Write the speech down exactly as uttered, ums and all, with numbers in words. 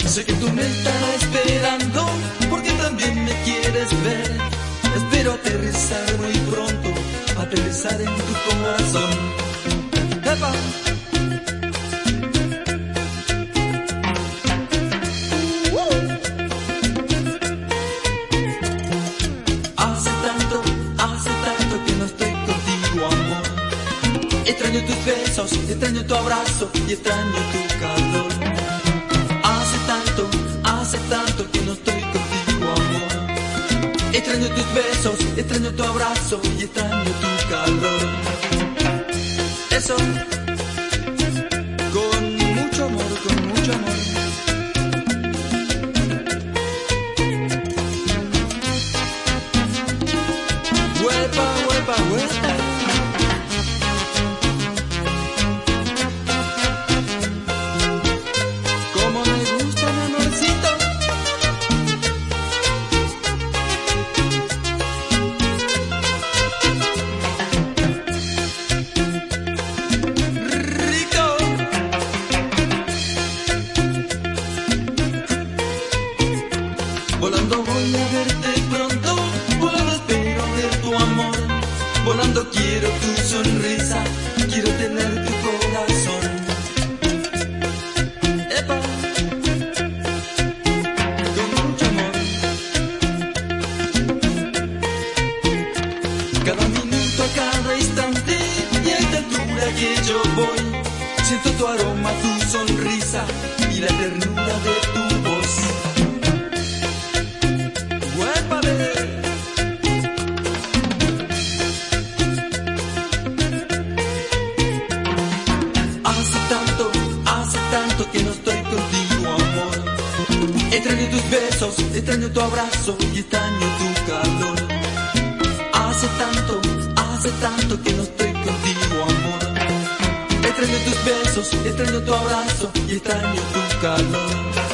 Sé que tú me estarás esperando, porque también me quieres ver. Espero aterrizar muy pronto, aterrizar en tu corazón. ¡Epa! Hace tanto, hace tanto que no estoy contigo, amor. Extraño tus besos, extraño tu abrazo y extraño tu calor. Hace tanto, hace tanto que no estoy contigo, amor. Extraño tus besos, extraño tu abrazo y extraño tu calor. Eso, con mucho amor, con mucho amor. Huepa, huepa, huepa. Como me gusta mi amorcito. Rico. Volando voy a verte pronto, volando espero ver tu amor. Volando quiero tu sonrisa, quiero tener tu corazón. Epa, con mucho amor. Cada minuto, cada instante, y a esta altura que yo voy, siento tu aroma, tu sonrisa y la ternura de tu voz. Huepa, bebé. Hace tanto, hace tanto que no estoy contigo, amor. Extraño tus besos, extraño tu abrazo y extraño tu calor. Hace tanto, hace tanto que no estoy contigo, amor. Extraño tus besos, extraño tu abrazo y extraño tu calor.